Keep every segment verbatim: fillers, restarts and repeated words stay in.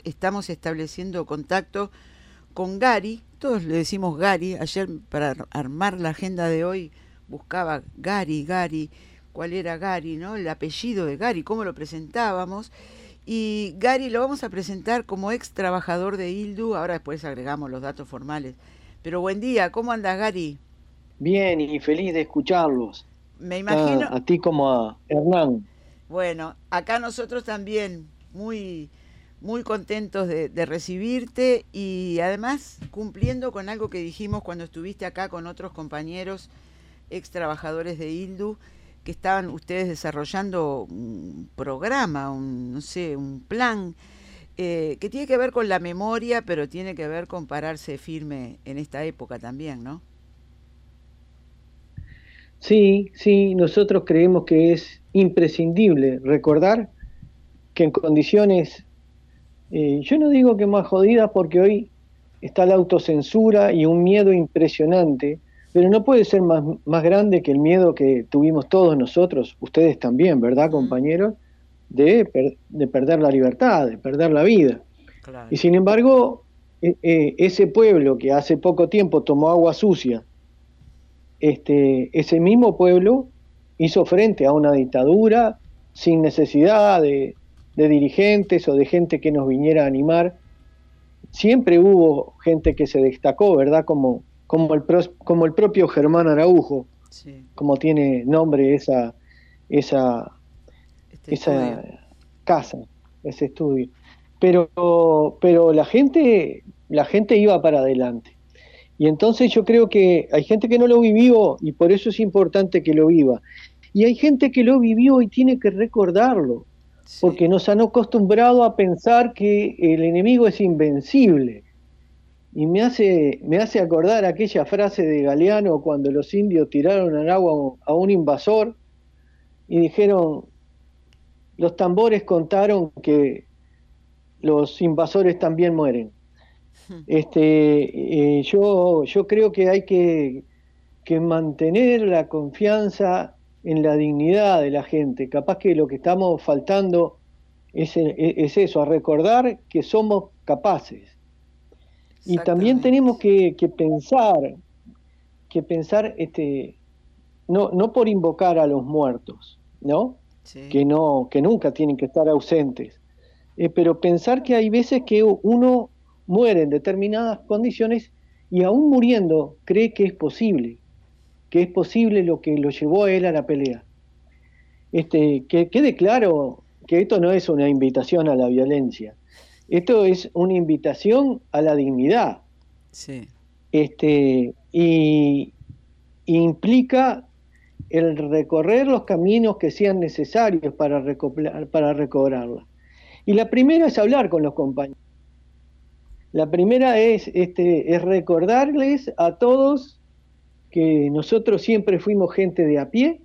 estamos estableciendo contacto con Gary, todos le decimos Gary. Ayer para armar la agenda de hoy buscaba Gary, Gary, cuál era Gary, ¿no? El apellido de Gary, cómo lo presentábamos. Y Gary lo vamos a presentar como ex trabajador de ILDU, ahora después agregamos los datos formales. Pero buen día, ¿cómo andas, Gary? Bien, y feliz de escucharlos, Me a, imagino, a ti como a Hernán. bueno, acá nosotros también muy, muy contentos de, de recibirte y además cumpliendo con algo que dijimos cuando estuviste acá con otros compañeros ex trabajadores de ILDU, que estaban ustedes desarrollando un programa, un, no sé, un plan eh, que tiene que ver con la memoria, pero tiene que ver con pararse firme en esta época también, ¿no? Sí, sí, nosotros creemos que es imprescindible recordar que en condiciones, eh, yo no digo que más jodidas porque hoy está la autocensura y un miedo impresionante, pero no puede ser más, más grande que el miedo que tuvimos todos nosotros, ustedes también, ¿verdad, Mm, compañeros? De, per- de perder la libertad, de perder la vida. Y claro. sin embargo, eh, eh, ese pueblo que hace poco tiempo tomó agua sucia, este, ese mismo pueblo hizo frente a una dictadura sin necesidad de, de dirigentes o de gente que nos viniera a animar. Siempre hubo gente que se destacó, ¿verdad? Como, como, el, pros- como el propio Germán Araujo, Sí, como tiene nombre esa, esa, este estudio. esa casa, ese estudio. Pero, pero la gente, la gente iba para adelante. Y entonces yo creo que hay gente que no lo vivió y por eso es importante que lo viva. Y hay gente que lo vivió y tiene que recordarlo, Sí. porque nos han acostumbrado a pensar que el enemigo es invencible. Y me hace, me hace acordar aquella frase de Galeano cuando los indios tiraron al agua a un invasor y dijeron, los tambores contaron que los invasores también mueren. Este, eh, yo, yo creo que hay que que mantener la confianza en la dignidad de la gente. Capaz que lo que estamos faltando es, es eso, a recordar que somos capaces. Y también Exactamente. tenemos que, que pensar, que pensar este, no, no por invocar a los muertos, ¿no? Sí. Que no, que nunca tienen que estar ausentes, eh, pero pensar que hay veces que uno muere en determinadas condiciones y aún muriendo cree que es posible, que es posible lo que lo llevó a él a la pelea. Este, que quede claro que esto no es una invitación a la violencia, esto es una invitación a la dignidad, Sí. este, y, y implica el recorrer los caminos que sean necesarios para, recoplar, para recobrarla. Y la primera es hablar con los compañeros. La primera es, este, es recordarles a todos que nosotros siempre fuimos gente de a pie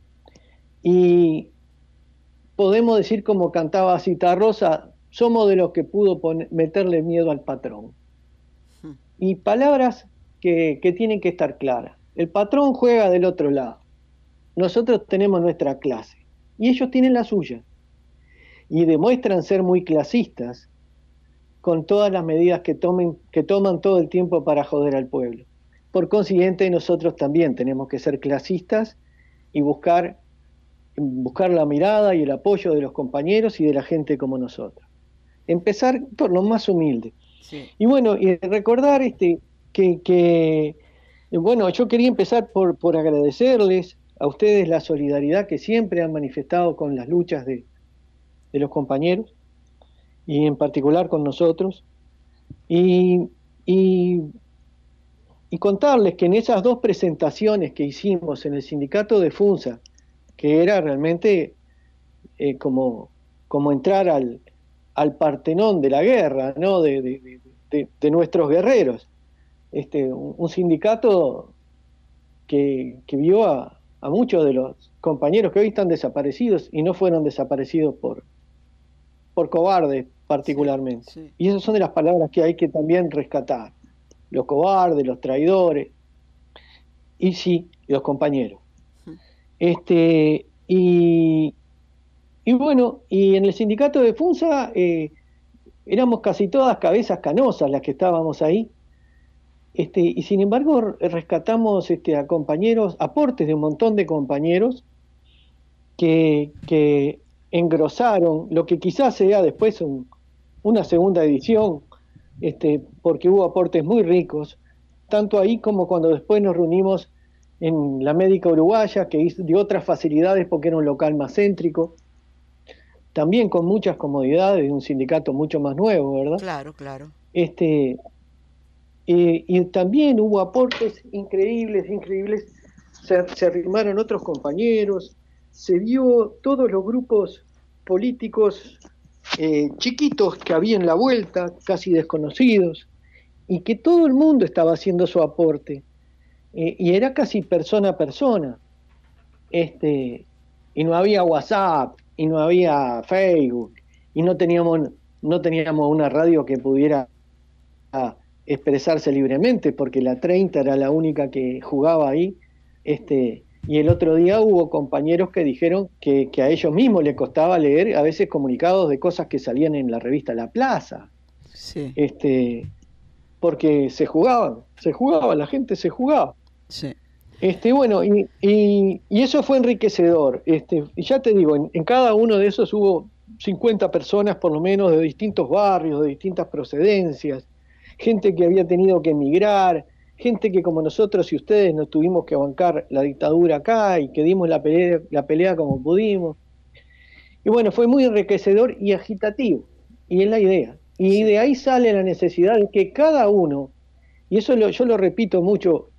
y podemos decir como cantaba Citarrosa, somos de los que pudo poner, meterle miedo al patrón. Mm, Y palabras que, que tienen que estar claras. El patrón juega del otro lado. Nosotros tenemos nuestra clase y ellos tienen la suya. Y demuestran ser muy clasistas con todas las medidas que, tomen, que toman todo el tiempo para joder al pueblo. Por consiguiente, nosotros también tenemos que ser clasistas y buscar, buscar la mirada y el apoyo de los compañeros y de la gente como nosotros. Empezar por lo más humilde. sí. Y bueno, y recordar este, que, que, bueno, yo quería empezar por, por agradecerles a ustedes la solidaridad que siempre han manifestado con las luchas de, de los compañeros y en particular con nosotros. Y, y, y contarles que en esas dos presentaciones que hicimos en el sindicato de FUNSA, que era realmente eh, como, como entrar al, al Partenón de la guerra, ¿no? de, de, de, de nuestros guerreros. Este, un, un sindicato que, que vio a, a, muchos de los compañeros que hoy están desaparecidos y no fueron desaparecidos por, por cobardes Sí. particularmente. Sí. Y esas son de las palabras que hay que también rescatar. Los cobardes, los traidores, y sí, los compañeros. Mm, Este, y, y bueno, y en el sindicato de FUNSA, eh, éramos casi todas cabezas canosas las que estábamos ahí, este, y sin embargo rescatamos este, a compañeros, aportes de un montón de compañeros que, que engrosaron lo que quizás sea después un, una segunda edición, este, porque hubo aportes muy ricos, tanto ahí como cuando después nos reunimos en la Médica Uruguaya, que dio otras facilidades porque era un local más céntrico, también con muchas comodidades de un sindicato mucho más nuevo, ¿verdad? Claro, claro. Este, eh, y también hubo aportes increíbles, increíbles, se, se arrimaron otros compañeros, se vio todos los grupos políticos eh, chiquitos que había en la vuelta, casi desconocidos, y que todo el mundo estaba haciendo su aporte, eh, y era casi persona a persona, este, y no había WhatsApp, y no había Facebook, y no teníamos, no teníamos una radio que pudiera expresarse libremente, porque la treinta era la única que jugaba ahí, este, y el otro día hubo compañeros que dijeron que, que a ellos mismos les costaba leer a veces comunicados de cosas que salían en la revista La Plaza, sí. este, porque se jugaban, se jugaba, la gente se jugaba. Sí. Este, bueno, y, y, y eso fue enriquecedor. Este, y ya te digo, en, en cada uno de esos hubo cincuenta personas por lo menos de distintos barrios, de distintas procedencias, gente que había tenido que emigrar, gente que como nosotros y ustedes nos tuvimos que bancar la dictadura acá y que dimos la pelea, la pelea como pudimos. Y bueno, fue muy enriquecedor y agitativo, y es la idea. Y sí. De ahí sale la necesidad de que cada uno, y eso lo, yo lo repito mucho,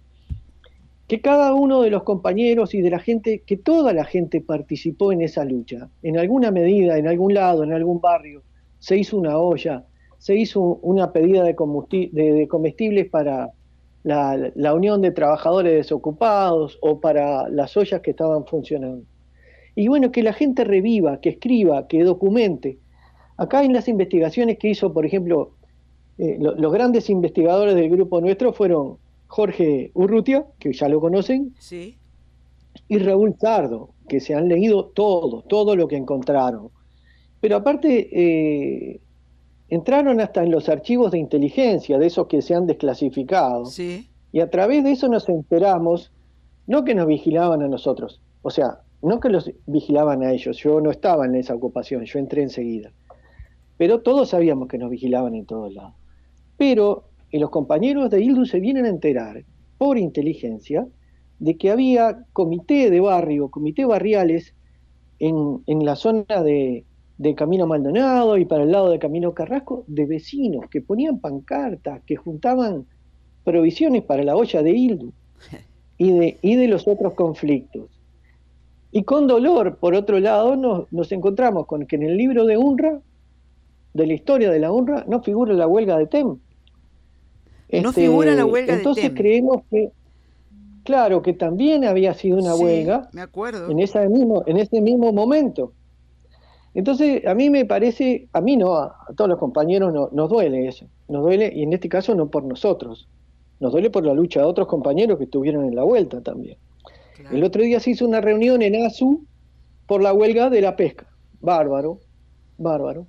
que cada uno de los compañeros y de la gente, que toda la gente participó en esa lucha, en alguna medida, en algún lado, en algún barrio, se hizo una olla, se hizo una pedida de, de, de comestibles para la, la Unión de Trabajadores Desocupados o para las ollas que estaban funcionando. Y bueno, que la gente reviva, que escriba, que documente. Acá en las investigaciones que hizo, por ejemplo, eh, lo, los grandes investigadores del grupo nuestro fueron Jorge Urrutia, que ya lo conocen, sí. y Raúl Sardo, que se han leído todo, todo lo que encontraron. Pero aparte, eh, entraron hasta en los archivos de inteligencia, de esos que se han desclasificado, sí. Y a través de eso nos enteramos, no que nos vigilaban a nosotros, o sea, no que los vigilaban a ellos, yo no estaba en esa ocupación, yo entré enseguida, pero todos sabíamos que nos vigilaban en todos lados. Pero y los compañeros de I L D U se vienen a enterar, por inteligencia, de que había comité de barrio, comité barriales, en, en la zona de, de Camino Maldonado y para el lado de Camino Carrasco, de vecinos que ponían pancartas, que juntaban provisiones para la olla de I L D U y de, y de los otros conflictos. Y con dolor, por otro lado, nos, nos encontramos con que en el libro de UNRWA, de la historia de la UNRWA, no figura la huelga de T E M. Este, no figura la huelga entonces de T E M. Creemos que, claro, que también había sido una sí, huelga me acuerdo. En, esa mismo, en ese mismo momento. Entonces, a mí me parece, a mí no, a, a todos los compañeros no, nos duele eso, nos duele, y en este caso no por nosotros, nos duele por la lucha de otros compañeros que estuvieron en la vuelta también. Claro. El otro día se hizo una reunión en A S U por la huelga de la pesca, bárbaro, bárbaro.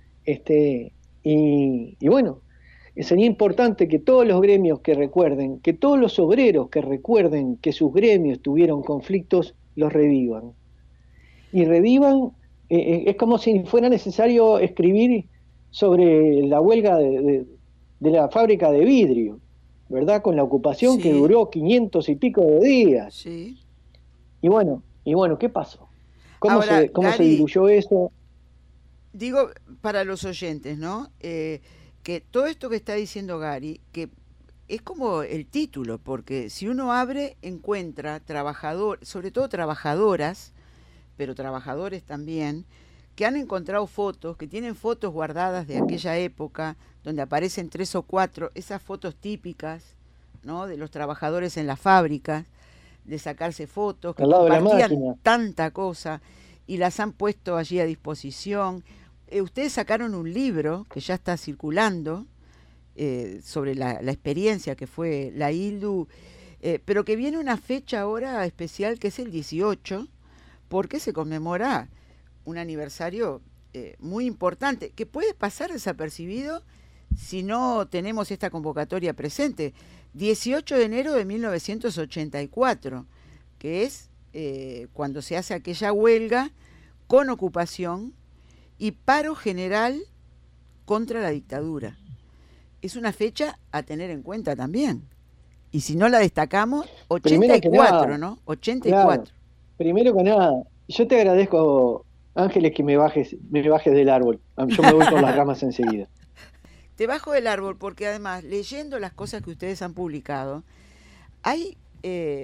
Este, y, y bueno, sería importante que todos los gremios que recuerden, que todos los obreros que recuerden que sus gremios tuvieron conflictos, los revivan. Y revivan, eh, es como si fuera necesario escribir sobre la huelga de, de, de la fábrica de vidrio, ¿verdad? Con la ocupación sí. que duró quinientos y pico de días. Sí. Y bueno, y bueno, ¿qué pasó? ¿Cómo, Ahora, se, cómo Gary, se diluyó eso? Digo, para los oyentes, ¿no? Eh, que todo esto que está diciendo Gary, que es como el título, porque si uno abre, encuentra trabajadores, sobre todo trabajadoras, pero trabajadores también, que han encontrado fotos, que tienen fotos guardadas de aquella época, donde aparecen tres o cuatro, esas fotos típicas, ¿no? De los trabajadores en las fábricas, de sacarse fotos, que compartían tanta cosa, y las han puesto allí a disposición. Eh, ustedes sacaron un libro que ya está circulando eh, sobre la, la experiencia que fue la I L D U, eh, pero que viene una fecha ahora especial que es el dieciocho, porque se conmemora un aniversario eh, muy importante, que puede pasar desapercibido si no tenemos esta convocatoria presente. dieciocho de enero de mil novecientos ochenta y cuatro, que es eh, cuando se hace aquella huelga con ocupación y paro general contra la dictadura. Es una fecha a tener en cuenta también. Y si no la destacamos, ochenta y cuatro, ¿no? ochenta y cuatro. Claro, primero que nada, yo te agradezco, Ángeles, que me bajes, me bajes del árbol. Yo me voy por las ramas enseguida. Te bajo del árbol porque además, leyendo las cosas que ustedes han publicado, hay, eh,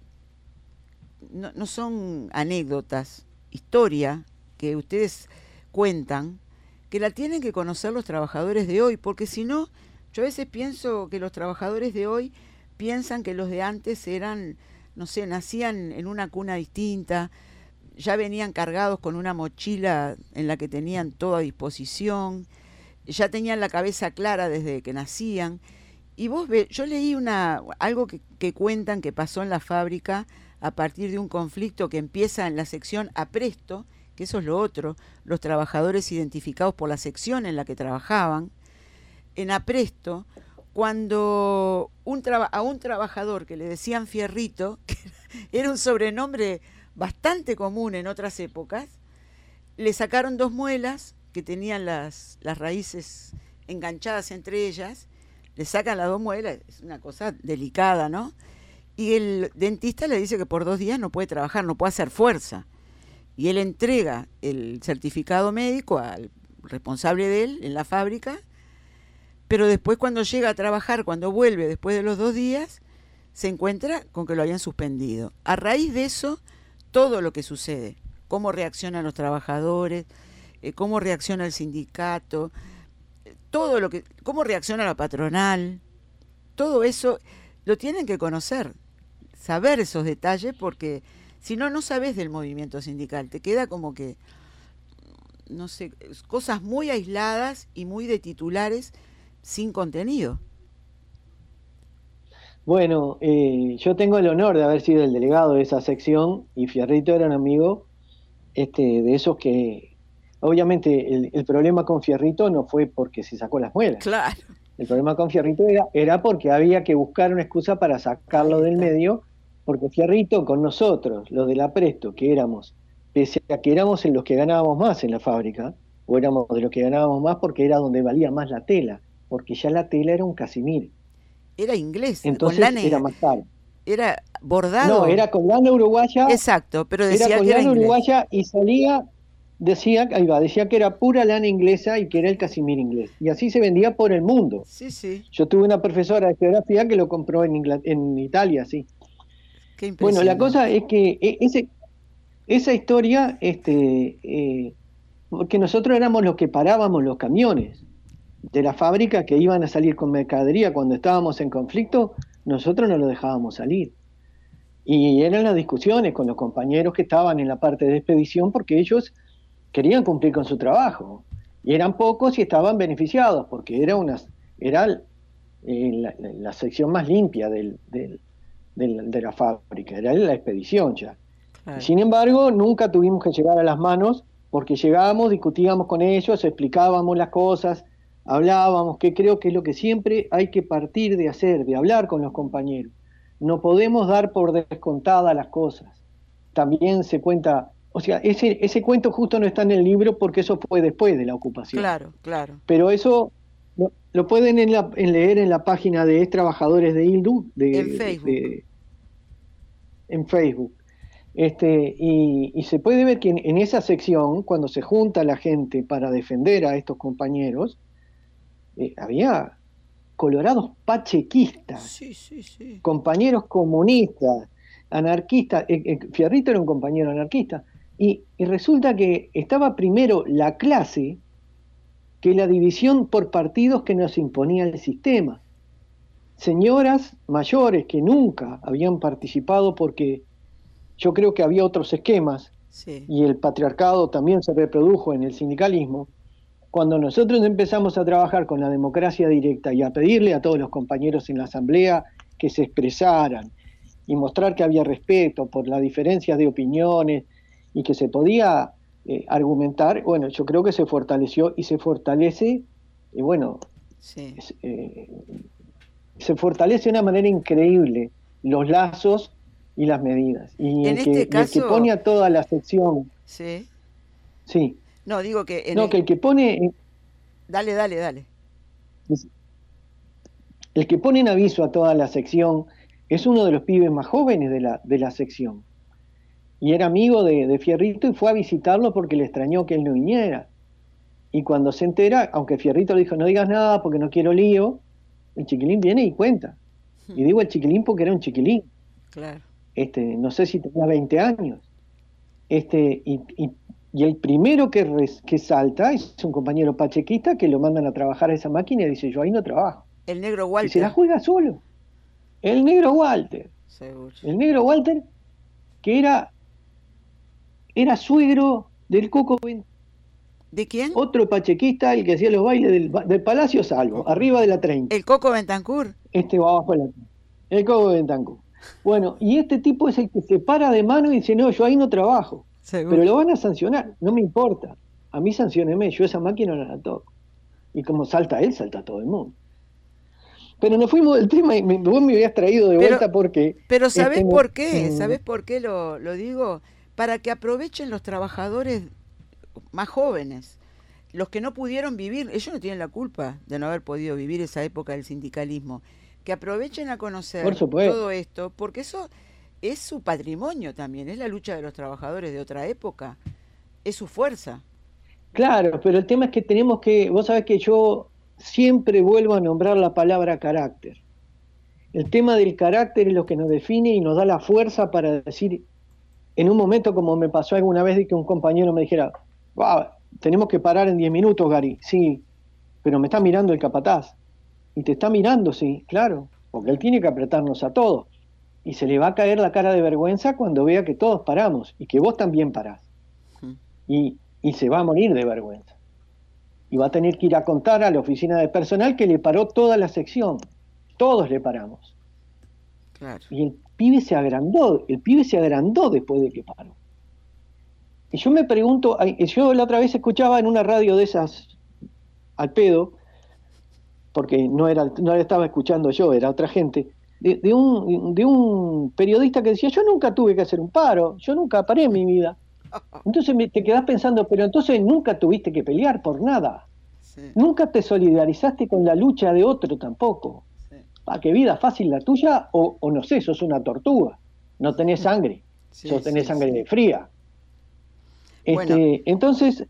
no, no son anécdotas, historia que ustedes cuentan, que la tienen que conocer los trabajadores de hoy, porque si no, yo a veces pienso que los trabajadores de hoy piensan que los de antes eran, no sé, nacían en una cuna distinta, ya venían cargados con una mochila en la que tenían todo a disposición, ya tenían la cabeza clara desde que nacían. Y vos ves, yo leí una algo que, que cuentan que pasó en la fábrica a partir de un conflicto que empieza en la sección Apresto, que eso es lo otro, los trabajadores identificados por la sección en la que trabajaban. En Apresto, cuando un traba, a un trabajador que le decían Fierrito, que era un sobrenombre bastante común en otras épocas, le sacaron dos muelas que tenían las, las raíces enganchadas entre ellas, le sacan las dos muelas, es una cosa delicada, ¿no? Y el dentista le dice que por dos días no puede trabajar, no puede hacer fuerza. Y él entrega el certificado médico al responsable de él en la fábrica, pero después cuando llega a trabajar, cuando vuelve después de los dos días, se encuentra con que lo habían suspendido. A raíz de eso, todo lo que sucede, cómo reaccionan los trabajadores, eh, cómo reacciona el sindicato, todo lo que, cómo reacciona la patronal, todo eso lo tienen que conocer, saber esos detalles, porque si no, no sabes del movimiento sindical, te queda como que, no sé, cosas muy aisladas y muy de titulares sin contenido. Bueno, eh, yo tengo el honor de haber sido el delegado de esa sección y Fierrito era un amigo este, de esos que, obviamente, el, el problema con Fierrito no fue porque se sacó las muelas. Claro. El problema con Fierrito era, era porque había que buscar una excusa para sacarlo del medio, porque Fierrito con nosotros, los del Apresto, que éramos, pese a que éramos en los que ganábamos más en la fábrica, o éramos de los que ganábamos más porque era donde valía más la tela, porque ya la tela era un casimir. Era inglés, entonces con lana, era más caro. Era bordado. No, era con lana uruguaya. Exacto, pero decía era con que lana era uruguaya y salía, decía, ahí va, decía que era pura lana inglesa y que era el casimir inglés. Y así se vendía por el mundo. Sí, sí. Yo tuve una profesora de geografía que lo compró en, Ingl- en Italia, sí. Qué Bueno, la cosa es que ese, esa historia, este, eh, porque nosotros éramos los que parábamos los camiones de la fábrica que iban a salir con mercadería cuando estábamos en conflicto, nosotros no lo dejábamos salir. Y eran las discusiones con los compañeros que estaban en la parte de expedición porque ellos querían cumplir con su trabajo. Y eran pocos y estaban beneficiados porque era, una, era eh, la, la sección más limpia del, del, del, de la fábrica, era la expedición ya. Claro. Sin embargo, nunca tuvimos que llegar a las manos porque llegábamos, discutíamos con ellos, explicábamos las cosas, hablábamos, que creo que es lo que siempre hay que partir de hacer, de hablar con los compañeros. No podemos dar por descontadas las cosas. También se cuenta, o sea, ese, ese cuento justo no está en el libro porque eso fue después de la ocupación. Claro, claro. Pero eso lo, lo pueden en la, en leer en la página de Ex Trabajadores de I L D U. De, en Facebook. De, en Facebook. Este, y, y se puede ver que en, en esa sección, cuando se junta la gente para defender a estos compañeros, eh, había colorados pachequistas, sí, sí, sí. compañeros comunistas, anarquistas. Eh, eh, Fierrito era un compañero anarquista. Y, y resulta que estaba primero la clase que la división por partidos que nos imponía el sistema. Señoras mayores que nunca habían participado porque yo creo que había otros esquemas, sí. Y el patriarcado también se reprodujo en el sindicalismo. Cuando nosotros empezamos a trabajar con la democracia directa y a pedirle a todos los compañeros en la asamblea que se expresaran y mostrar que había respeto por las diferencias de opiniones y que se podía eh, argumentar, bueno, yo creo que se fortaleció y se fortalece, y bueno, Sí. es, eh, se fortalece de una manera increíble los lazos y las medidas. Y En el que, este y el que caso, pone a toda la sección, sí. sí, No, digo que en no, que el... el que pone, Dale, dale, dale. el que pone en aviso a toda la sección es uno de los pibes más jóvenes de la, de la sección. Y era amigo de, de Fierrito y fue a visitarlo porque le extrañó que él no viniera. Y cuando se entera, aunque Fierrito le dijo, no digas nada porque no quiero lío, el chiquilín viene y cuenta. Y digo el chiquilín porque era un chiquilín. Claro. Este, no sé si tenía veinte años. Este, y, y, y el primero que, res, que salta es un compañero pachequista que lo mandan a trabajar a esa máquina y dice, yo ahí no trabajo. El negro Y se la Walter. juega solo. El negro Walter. Seguro. El negro Walter, que era, era suegro del Coco Ben, ¿De quién? otro pachequista, el que hacía los bailes del, del Palacio Salvo, Coco arriba de la Bentancur. treinta. El Coco Bentancur. Este va abajo de la treinta. El Coco Bentancur. Bueno, y este tipo es el que se para de mano y dice, no, yo ahí no trabajo. Pero Seguro. lo van a sancionar, no me importa. A mí sancioneme, yo esa máquina no la toco. Y como salta él, salta todo el mundo. Pero nos fuimos del tema y me, vos me habías traído de Pero, vuelta porque... pero ¿sabés Este, por qué? mm, ¿Sabés por qué lo, lo digo? Para que aprovechen los trabajadores más jóvenes, los que no pudieron vivir, ellos no tienen la culpa de no haber podido vivir esa época del sindicalismo, que aprovechen a por conocer supuesto. todo esto, porque eso es su patrimonio también, es la lucha de los trabajadores de otra época, es su fuerza. Claro, pero el tema es que tenemos que... Vos sabés que yo siempre vuelvo a nombrar la palabra carácter. El tema del carácter es lo que nos define y nos da la fuerza para decir, en un momento como me pasó alguna vez de que un compañero me dijera, wow, tenemos que parar en diez minutos, Gary. Sí, pero me está mirando el capataz. Y te está mirando, sí, claro, porque él tiene que apretarnos a todos. Y se le va a caer la cara de vergüenza cuando vea que todos paramos y que vos también parás. Y, y se va a morir de vergüenza. Y va a tener que ir a contar a la oficina de personal que le paró toda la sección. Todos le paramos. Claro. Y el pibe se agrandó, el pibe se agrandó después de que paró. Y yo me pregunto, yo la otra vez escuchaba en una radio de esas al pedo, porque no era, no la estaba escuchando yo, era otra gente, de, de, un, de un periodista que decía, yo nunca tuve que hacer un paro, yo nunca paré en mi vida. Entonces me, te quedás pensando, pero entonces nunca tuviste que pelear por nada. Sí, Nunca te solidarizaste con la lucha de otro tampoco. sí, ¿A qué vida fácil la tuya? O, o no sé, sos una tortuga, no tenés sangre, sí, sos tenés sí, sangre sí. fría. Bueno, Este, entonces,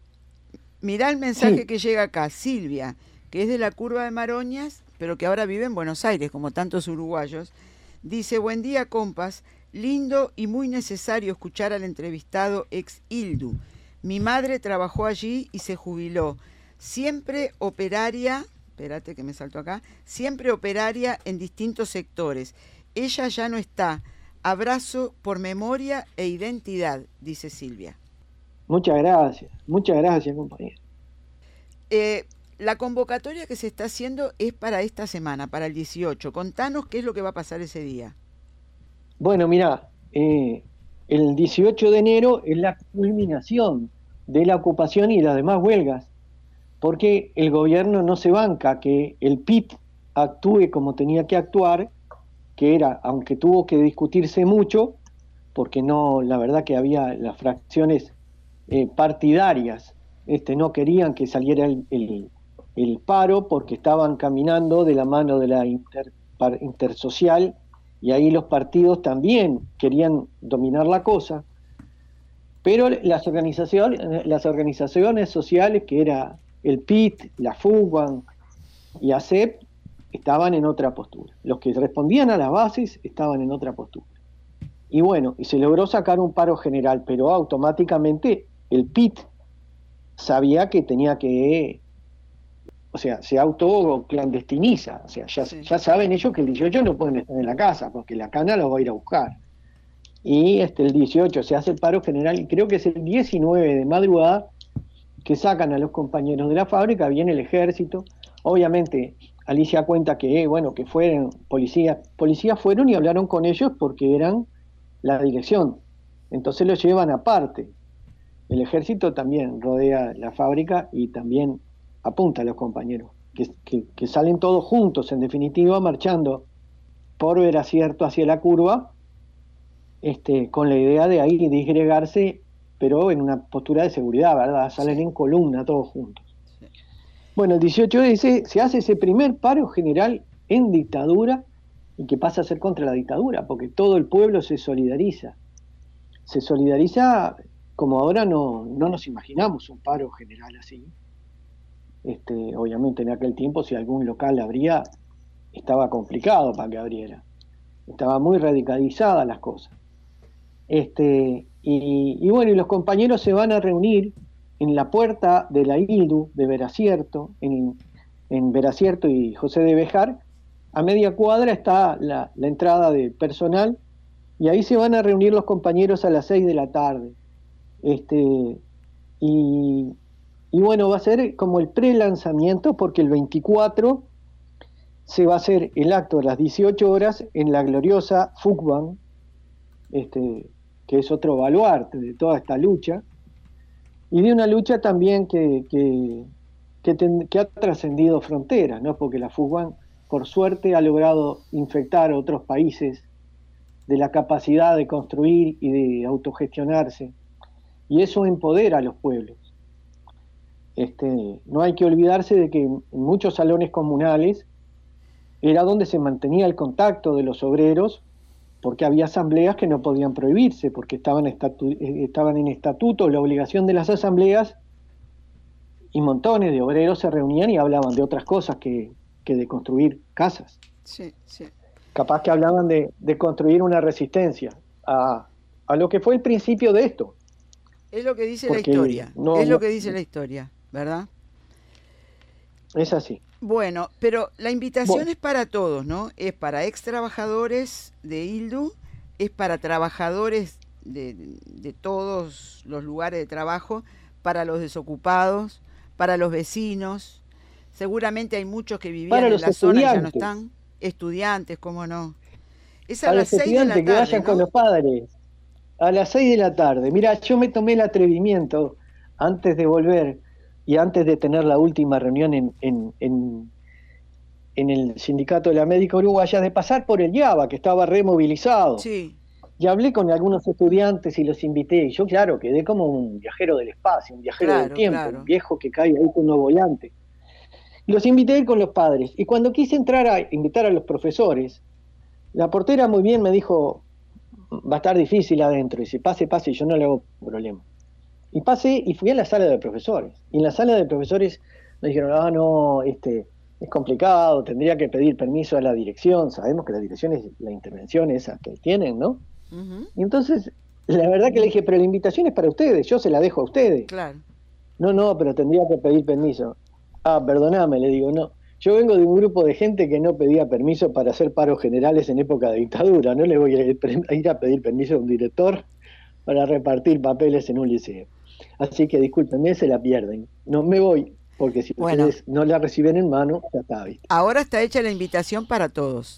mirá el mensaje sí, que llega acá, Silvia, que es de la curva de Maroñas, pero que ahora vive en Buenos Aires, como tantos uruguayos. Dice, buen día, compas. Lindo y muy necesario escuchar al entrevistado ex Ildu. Mi madre trabajó allí y se jubiló. Siempre operaria, espérate que me salto acá, siempre operaria en distintos sectores. Ella ya no está. Abrazo por memoria e identidad, dice Silvia. muchas gracias, muchas gracias, compañero. Eh, la convocatoria que se está haciendo es para esta semana, para el dieciocho. Contanos qué es lo que va a pasar ese día. Bueno, mirá, eh, el dieciocho de enero es la culminación de la ocupación y las demás huelgas, porque el gobierno no se banca que el P I T actúe como tenía que actuar, que era, aunque tuvo que discutirse mucho, porque no, la verdad que había las fracciones eh, partidarias, este, no querían que saliera el, el, el paro porque estaban caminando de la mano de la inter, par, intersocial, y ahí los partidos también querían dominar la cosa, pero las organizaciones, las organizaciones sociales, que era el P I T, la FUBAN y ACEP, estaban en otra postura. Los que respondían a las bases estaban en otra postura. Y bueno, y se logró sacar un paro general, pero automáticamente el P I T sabía que tenía que, o sea, se autoclandestiniza, o sea, ya, sí. ya saben ellos que el dieciocho no pueden estar en la casa, porque la cana los va a ir a buscar. Y este, el dieciocho se hace el paro general, y creo que es el diecinueve de madrugada que sacan a los compañeros de la fábrica, viene el ejército. Obviamente, Alicia cuenta que, bueno, que fueron policías, policías fueron y hablaron con ellos porque eran la dirección, entonces los llevan aparte. el ejército también rodea la fábrica y también apunta a los compañeros, que, que, que salen todos juntos, en definitiva, marchando por Veracierto hacia la curva, este, con la idea de ahí disgregarse, pero en una postura de seguridad, ¿verdad? Salen sí. en columna todos juntos. Sí. Bueno, el dieciocho de ese se hace ese primer paro general en dictadura, y que pasa a ser contra la dictadura, porque todo el pueblo se solidariza. Se solidariza como ahora no, no nos imaginamos un paro general así. Este, obviamente en aquel tiempo si algún local abría, estaba complicado para que abriera. Estaba muy radicalizadas las cosas. Este, y, y bueno, y los compañeros se van a reunir en la puerta de la I L D U de Veracierto, en, en Veracierto y José de Bejar. A media cuadra está la, la entrada de personal, y ahí se van a reunir los compañeros a las seis de la tarde. Este, y, y bueno, va a ser como el pre-lanzamiento, porque el veinticuatro se va a hacer el acto a las dieciocho horas en la gloriosa Fugban, este, que es otro baluarte de toda esta lucha, y de una lucha también que, que, que, ten, que ha trascendido fronteras, ¿no? Porque la Fugban, por suerte, ha logrado infectar a otros países de la capacidad de construir y de autogestionarse, y eso empodera a los pueblos. Este, no hay que olvidarse de que en muchos salones comunales era donde se mantenía el contacto de los obreros, porque había asambleas que no podían prohibirse, porque estaban, estatu estaban en estatuto la obligación de las asambleas, y montones de obreros se reunían y hablaban de otras cosas que, que de construir casas. Sí, sí. Capaz que hablaban de, de construir una resistencia a, a lo que fue el principio de esto. Es lo que dice la historia, no, es lo que dice la historia, ¿verdad? Es así. Bueno, pero la invitación bueno. es para todos, ¿no? Es para ex trabajadores de I L D U, es para trabajadores de, de, de todos los lugares de trabajo, para los desocupados, para los vecinos. Seguramente hay muchos que vivían en la zona y ya no están. Estudiantes, cómo no. Es a, a las los seis de la tarde, que vayan ¿no? Con los padres. A las seis de la tarde. Mira, yo me tomé el atrevimiento antes de volver y antes de tener la última reunión en, en, en, en el Sindicato de la Médica Uruguaya, de pasar por el IABA, que estaba removilizado. Sí. Y hablé con algunos estudiantes y los invité. Y yo, claro, quedé como un viajero del espacio, un viajero claro, del tiempo, claro. un viejo que cae ahí con un volante. Y los invité a ir con los padres. Y cuando quise entrar a invitar a los profesores, la portera muy bien me dijo, va a estar difícil adentro. Y dice, pase, pase, y yo no le hago problema. Y pasé y fui a la sala de profesores. Y en la sala de profesores me dijeron, ah, no, este, es complicado, tendría que pedir permiso a la dirección. Sabemos que la dirección es la intervención esa que tienen, ¿no? Uh-huh. Y entonces, la verdad que le dije, pero la invitación es para ustedes, yo se la dejo a ustedes. Claro. No, no, pero tendría que pedir permiso. Ah, perdóname, le digo, no. Yo vengo de un grupo de gente que no pedía permiso para hacer paros generales en época de dictadura. No le voy a ir a pedir permiso a un director para repartir papeles en un liceo. Así que discúlpenme, se la pierden. No me voy, porque si bueno, ustedes no la reciben en mano, ya está. ¿Viste? Ahora está hecha la invitación para todos.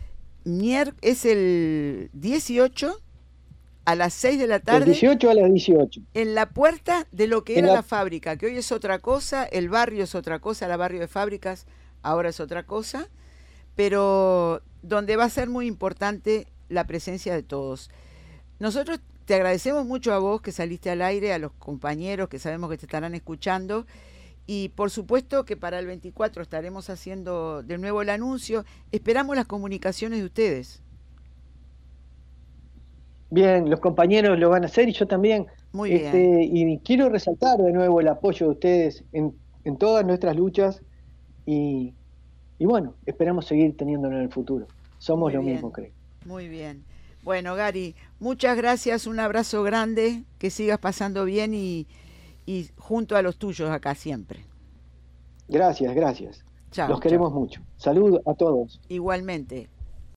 Mier es el dieciocho a las seis de la tarde. El dieciocho a las dieciocho. En la puerta de lo que era la... la fábrica, que hoy es otra cosa, el barrio es otra cosa, el barrio de fábricas ahora es otra cosa, pero donde va a ser muy importante la presencia de todos. Nosotros te agradecemos mucho a vos que saliste al aire, a los compañeros que sabemos que te estarán escuchando, y por supuesto que para el veinticuatro estaremos haciendo de nuevo el anuncio. Esperamos las comunicaciones de ustedes. Bien, los compañeros lo van a hacer y yo también. Muy bien. Este, y quiero resaltar de nuevo el apoyo de ustedes en, en todas nuestras luchas y, y bueno, esperamos seguir teniéndolo en el futuro. Somos lo mismo, creo. Muy bien. Bueno, Gary, muchas gracias, un abrazo grande, que sigas pasando bien y, y junto a los tuyos acá siempre. Gracias, gracias. Chao, los queremos chao. mucho. Salud a todos. Igualmente.